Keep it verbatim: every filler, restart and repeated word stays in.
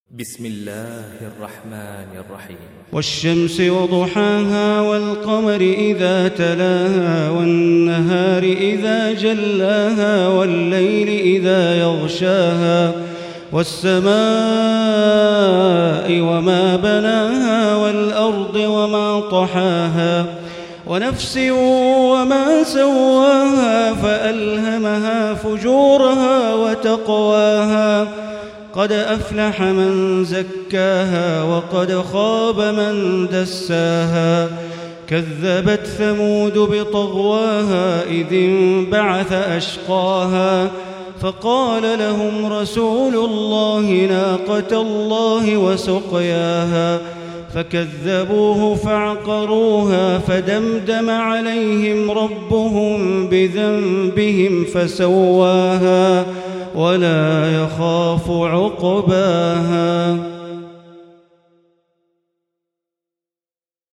بسم الله الرحمن الرحيم. والشمس وضحاها والقمر إذا تلاها والنهار إذا جلاها والليل إذا يغشاها والسماء وما بناها والأرض وما طحاها ونفس وما سواها فألهمها فجورها وتقواها قد أفلح من زكاها وقد خاب من دساها كذبت ثمود بطغواها إذ انبعث أشقاها فقال لهم رسول الله ناقة الله وسقياها فكذبوه فعقروها فدمدم عليهم ربهم بذنبهم فسواها ولا يخاف عقباها.